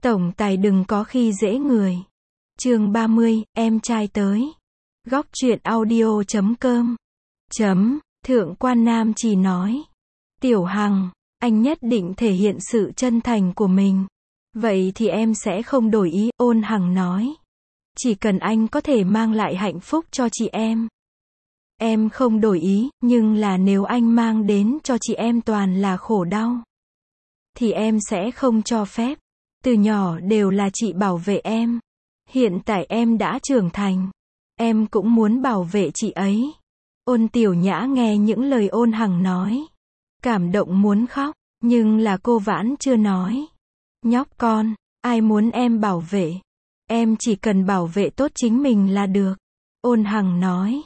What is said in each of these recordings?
Tổng tài đừng có khi dễ người. Chương 30, em trai tới. Góc truyện audio.com. Thượng quan Nam chỉ nói. Tiểu Hằng, anh nhất định thể hiện sự chân thành của mình. Vậy thì em sẽ không đổi ý, Ôn Hằng nói. Chỉ cần anh có thể mang lại hạnh phúc cho chị em không đổi ý, nhưng là nếu anh mang đến cho chị em toàn là khổ đau, thì em sẽ không cho phép. Từ nhỏ đều là chị bảo vệ em. Hiện tại em đã trưởng thành. Em cũng muốn bảo vệ chị ấy. Ôn Tiểu Nhã nghe những lời Ôn Hằng nói. Cảm động muốn khóc, nhưng là cô vẫn chưa nói. Nhóc con, ai muốn em bảo vệ? Em chỉ cần bảo vệ tốt chính mình là được. Ôn Hằng nói.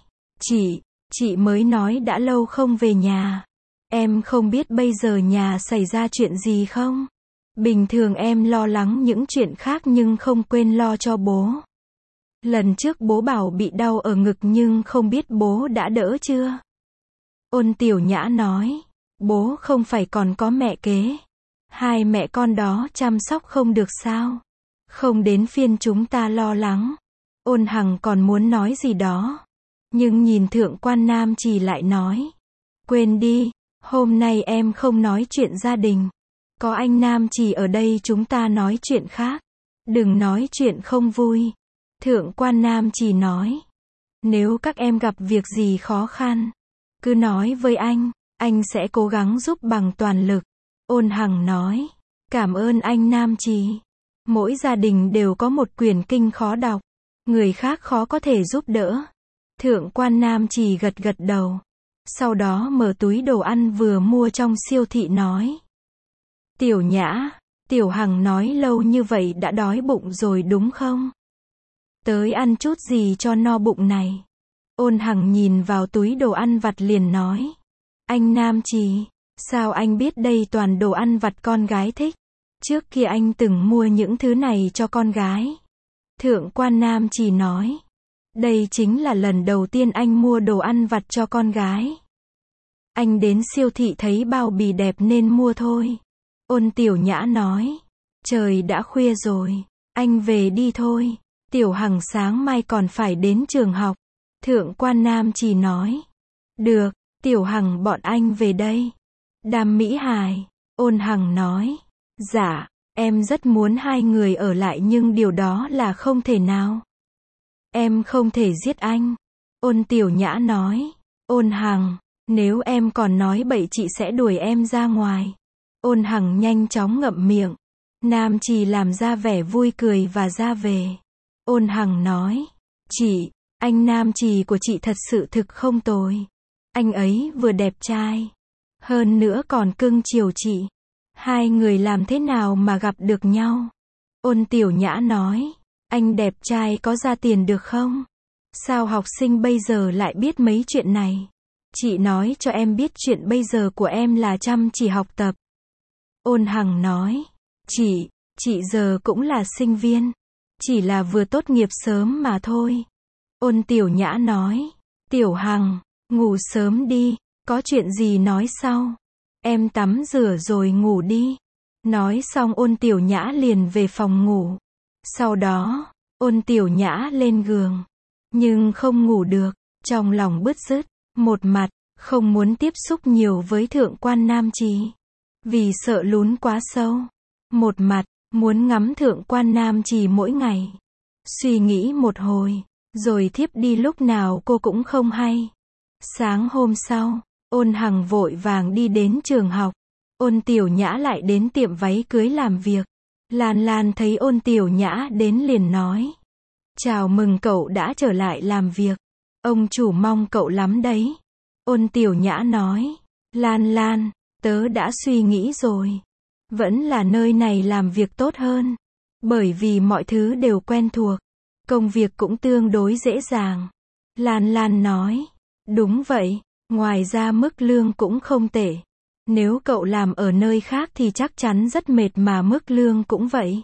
Chị mới nói đã lâu không về nhà. Em không biết bây giờ nhà xảy ra chuyện gì không? Bình thường em lo lắng những chuyện khác nhưng không quên lo cho bố. Lần trước bố bảo bị đau ở ngực nhưng không biết bố đã đỡ chưa? Ôn Tiểu Nhã nói. Bố không phải còn có mẹ kế. Hai mẹ con đó chăm sóc không được sao? Không đến phiên chúng ta lo lắng. Ôn Hằng còn muốn nói gì đó. Nhưng nhìn Thượng quan Nam chỉ lại nói. Quên đi, hôm nay em không nói chuyện gia đình. Có anh Nam chỉ ở đây chúng ta nói chuyện khác. Đừng nói chuyện không vui. Thượng quan Nam chỉ nói. Nếu các em gặp việc gì khó khăn, cứ nói với anh sẽ cố gắng giúp bằng toàn lực. Ôn Hằng nói. Cảm ơn anh Nam chỉ. Mỗi gia đình đều có một quyển kinh khó đọc. Người khác khó có thể giúp đỡ. Thượng quan Nam chỉ gật gật đầu. Sau đó mở túi đồ ăn vừa mua trong siêu thị nói. Tiểu Nhã, Tiểu Hằng nói lâu như vậy đã đói bụng rồi đúng không? Tới ăn chút gì cho no bụng này. Ôn Hằng nhìn vào túi đồ ăn vặt liền nói. Anh Nam chỉ, sao anh biết đây toàn đồ ăn vặt con gái thích? Trước kia anh từng mua những thứ này cho con gái. Thượng quan Nam chỉ nói. Đây chính là lần đầu tiên anh mua đồ ăn vặt cho con gái. Anh đến siêu thị thấy bao bì đẹp nên mua thôi. Ôn Tiểu Nhã nói. Trời đã khuya rồi. Anh về đi thôi. Tiểu Hằng sáng mai còn phải đến trường học. Thượng quan Nam chỉ nói. Được, Tiểu Hằng bọn anh về đây. Đàm Mỹ Hài. Ôn Hằng nói. Dạ, em rất muốn hai người ở lại nhưng điều đó là không thể nào. Em không thể giết anh. Ôn Tiểu Nhã nói. Ôn Hằng, nếu em còn nói bậy chị sẽ đuổi em ra ngoài. Ôn Hằng nhanh chóng ngậm miệng. Nam chỉ làm ra vẻ vui cười và ra về. Ôn Hằng nói. Chị, anh Nam chỉ của chị thật sự thực không tồi. Anh ấy vừa đẹp trai. Hơn nữa còn cưng chiều chị. Hai người làm thế nào mà gặp được nhau? Ôn Tiểu Nhã nói. Anh đẹp trai có ra tiền được không? Sao học sinh bây giờ lại biết mấy chuyện này? Chị nói cho em biết chuyện bây giờ của em là chăm chỉ học tập. Ôn Hằng nói. Chị giờ cũng là sinh viên. Chỉ là vừa tốt nghiệp sớm mà thôi. Ôn Tiểu Nhã nói. Tiểu Hằng, ngủ sớm đi. Có chuyện gì nói sau. Em tắm rửa rồi ngủ đi. Nói xong Ôn Tiểu Nhã liền về phòng ngủ. Sau đó, Ôn Tiểu Nhã lên giường. Nhưng không ngủ được. Trong lòng bứt rứt. Một mặt, không muốn tiếp xúc nhiều với Thượng quan Nam Trì. Vì sợ lún quá sâu. Một mặt, muốn ngắm Thượng quan Nam Trì mỗi ngày. Suy nghĩ một hồi, rồi thiếp đi lúc nào cô cũng không hay. Sáng hôm sau, Ôn Hằng vội vàng đi đến trường học. Ôn Tiểu Nhã lại đến tiệm váy cưới làm việc. Lan Lan thấy Ôn Tiểu Nhã đến liền nói. Chào mừng cậu đã trở lại làm việc. Ông chủ mong cậu lắm đấy. Ôn Tiểu Nhã nói. Lan Lan, tớ đã suy nghĩ rồi. Vẫn là nơi này làm việc tốt hơn. Bởi vì mọi thứ đều quen thuộc. Công việc cũng tương đối dễ dàng. Lan Lan nói. Đúng vậy, ngoài ra mức lương cũng không tệ. Nếu cậu làm ở nơi khác thì chắc chắn rất mệt mà mức lương cũng vậy.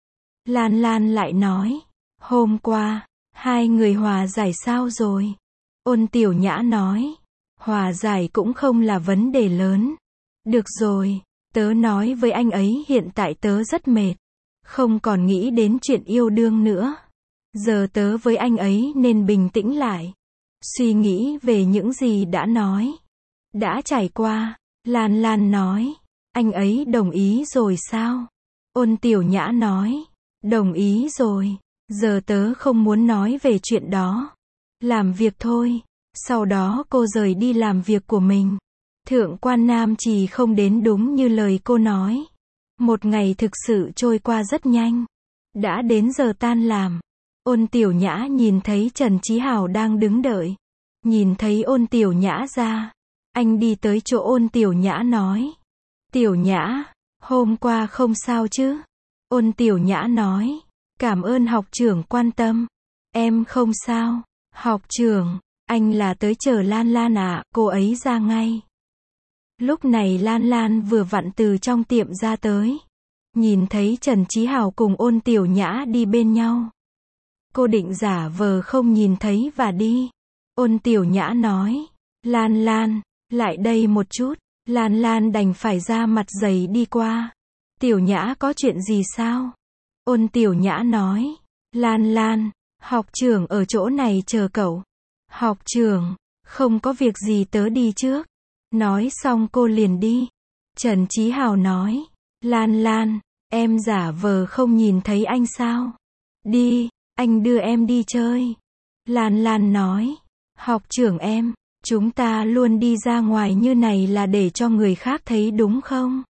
Lan Lan lại nói. Hôm qua, hai người hòa giải sao rồi? Ôn Tiểu Nhã nói. Hòa giải cũng không là vấn đề lớn. Được rồi, tớ nói với anh ấy hiện tại tớ rất mệt. Không còn nghĩ đến chuyện yêu đương nữa. Giờ tớ với anh ấy nên bình tĩnh lại. Suy nghĩ về những gì đã nói. Đã trải qua. Lan Lan nói. Anh ấy đồng ý rồi sao? Ôn Tiểu Nhã nói. Đồng ý rồi. Giờ tớ không muốn nói về chuyện đó. Làm việc thôi. Sau đó cô rời đi làm việc của mình. Thượng quan Nam Trì không đến đúng như lời cô nói. Một ngày thực sự trôi qua rất nhanh. Đã đến giờ tan làm. Ôn Tiểu Nhã nhìn thấy Trần Chí Hào đang đứng đợi. Nhìn thấy Ôn Tiểu Nhã ra. Anh đi tới chỗ Ôn Tiểu Nhã nói. Tiểu Nhã, hôm qua không sao chứ? Ôn Tiểu Nhã nói. Cảm ơn học trưởng quan tâm. Em không sao. Học trưởng, anh là tới chờ Lan Lan à? Cô ấy ra ngay. Lúc này Lan Lan vừa vặn từ trong tiệm ra tới. Nhìn thấy Trần Chí Hào cùng Ôn Tiểu Nhã đi bên nhau. Cô định giả vờ không nhìn thấy và đi. Ôn Tiểu Nhã nói. Lan Lan, lại đây một chút. Lan Lan đành phải ra mặt dày đi qua. Tiểu Nhã có chuyện gì sao? Ôn Tiểu Nhã nói. Lan Lan, học trưởng ở chỗ này chờ cậu. Học trưởng, không có việc gì tớ đi trước. Nói xong cô liền đi. Trần Chí Hào nói. Lan Lan, em giả vờ không nhìn thấy anh sao? Đi, anh đưa em đi chơi. Lan Lan nói. Học trưởng em, chúng ta luôn đi ra ngoài như này là để cho người khác thấy đúng không?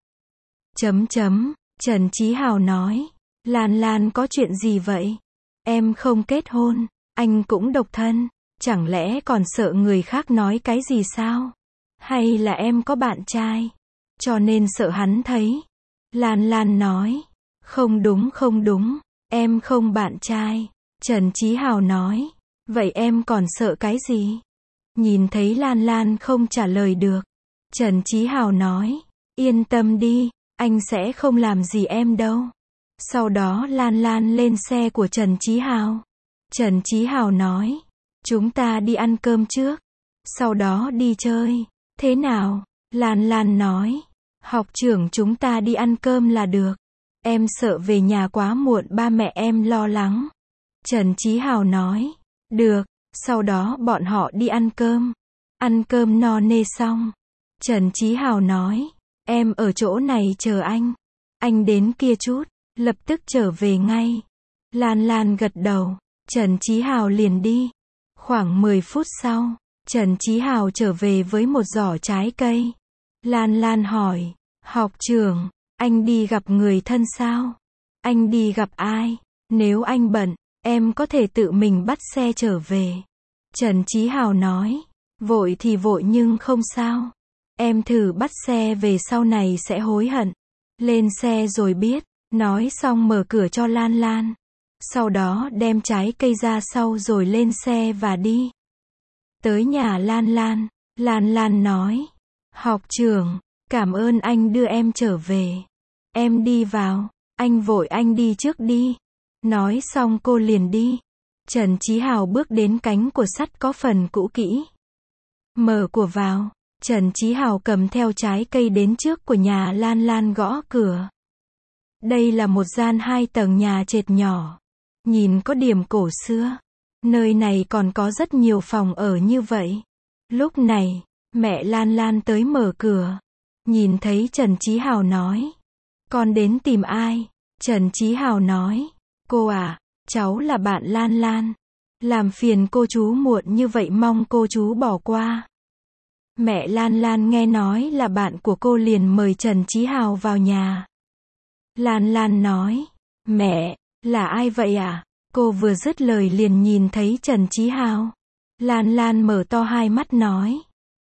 Trần Chí Hào nói. Lan Lan có chuyện gì vậy? Em không kết hôn, anh cũng độc thân. Chẳng lẽ còn sợ người khác nói cái gì sao? Hay là em có bạn trai, cho nên sợ hắn thấy? Lan Lan nói. Không đúng, em không bạn trai. Trần Chí Hào nói. Vậy em còn sợ cái gì? Nhìn thấy Lan Lan không trả lời được. Trần Chí Hào nói. Yên tâm đi, anh sẽ không làm gì em đâu. Sau đó Lan Lan lên xe của Trần Chí Hào. Trần Chí Hào nói. Chúng ta đi ăn cơm trước, sau đó đi chơi. Thế nào? Lan Lan nói. Học trưởng chúng ta đi ăn cơm là được. Em sợ về nhà quá muộn ba mẹ em lo lắng. Trần Chí Hào nói. Được, sau đó bọn họ đi ăn cơm. Ăn cơm no nê xong. Trần Chí Hào nói. Em ở chỗ này chờ anh. Anh đến kia chút, lập tức trở về ngay. Lan Lan gật đầu. Trần Chí Hào liền đi. Khoảng 10 phút sau, Trần Chí Hào trở về với một giỏ trái cây. Lan Lan hỏi. Học trưởng, anh đi gặp người thân sao? Anh đi gặp ai? Nếu anh bận, em có thể tự mình bắt xe trở về. Trần Chí Hào nói. Vội thì vội nhưng không sao. Em thử bắt xe về sau này sẽ hối hận. Lên xe rồi biết. Nói xong mở cửa cho Lan Lan. Sau đó đem trái cây ra sau rồi lên xe và đi. Tới nhà Lan Lan. Lan Lan nói. Học trưởng, cảm ơn anh đưa em trở về. Em đi vào. Anh vội anh đi trước đi. Nói xong cô liền đi. Trần Chí Hào bước đến cánh của sắt có phần cũ kỹ. Mở của vào. Trần Chí Hào cầm theo trái cây đến trước của nhà Lan Lan gõ cửa. Đây là một gian 2 tầng nhà trệt nhỏ. Nhìn có điểm cổ xưa. Nơi này còn có rất nhiều phòng ở như vậy. Lúc này, mẹ Lan Lan tới mở cửa. Nhìn thấy Trần Chí Hào nói. Con đến tìm ai? Trần Chí Hào nói. Cô à, cháu là bạn Lan Lan. Làm phiền cô chú muộn như vậy mong cô chú bỏ qua. Mẹ Lan Lan nghe nói là bạn của cô liền mời Trần Chí Hào vào nhà. Lan Lan nói. Mẹ, là ai vậy à? Cô vừa dứt lời liền nhìn thấy Trần Chí Hào. Lan Lan mở to hai mắt nói.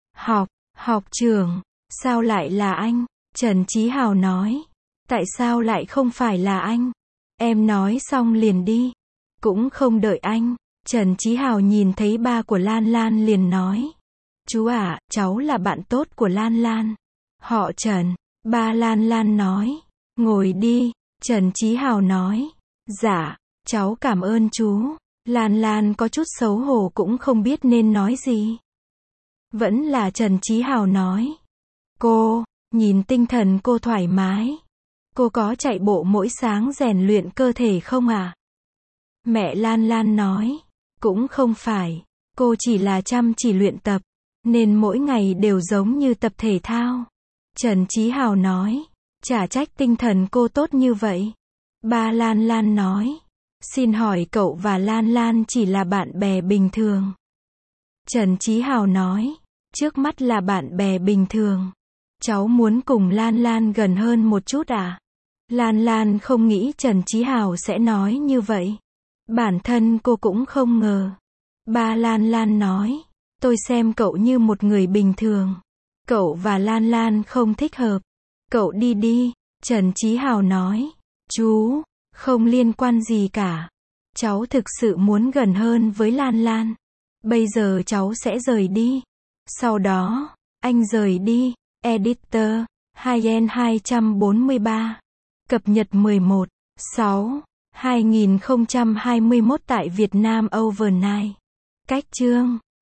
Học trưởng, sao lại là anh? Trần Chí Hào nói. Tại sao lại không phải là anh? Em nói xong liền đi. Cũng không đợi anh. Trần Chí Hào nhìn thấy ba của Lan Lan liền nói. Chú à, cháu là bạn tốt của Lan Lan. Họ Trần. Ba Lan Lan nói. Ngồi đi. Trần Chí Hào nói. Dạ, cháu cảm ơn chú. Lan Lan có chút xấu hổ cũng không biết nên nói gì. Vẫn là Trần Chí Hào nói. Cô, nhìn tinh thần cô thoải mái. Cô có chạy bộ mỗi sáng rèn luyện cơ thể không à? Mẹ Lan Lan nói. Cũng không phải. Cô chỉ là chăm chỉ luyện tập. Nên mỗi ngày đều giống như tập thể thao. Trần Chí Hào nói. Chả trách tinh thần cô tốt như vậy. Ba Lan Lan nói. Xin hỏi cậu và Lan Lan chỉ là bạn bè bình thường. Trần Chí Hào nói. Trước mắt là bạn bè bình thường. Cháu muốn cùng Lan Lan gần hơn một chút à? Lan Lan không nghĩ Trần Chí Hào sẽ nói như vậy. Bản thân cô cũng không ngờ. Ba Lan Lan nói. Tôi xem cậu như một người bình thường. Cậu và Lan Lan không thích hợp. Cậu đi đi. Trần Chí Hào nói. Chú, không liên quan gì cả. Cháu thực sự muốn gần hơn với Lan Lan. Bây giờ cháu sẽ rời đi. Sau đó, anh rời đi. Editor, 2N243. Cập nhật 11/6/2021 tại Việt Nam Overnight. Cách chương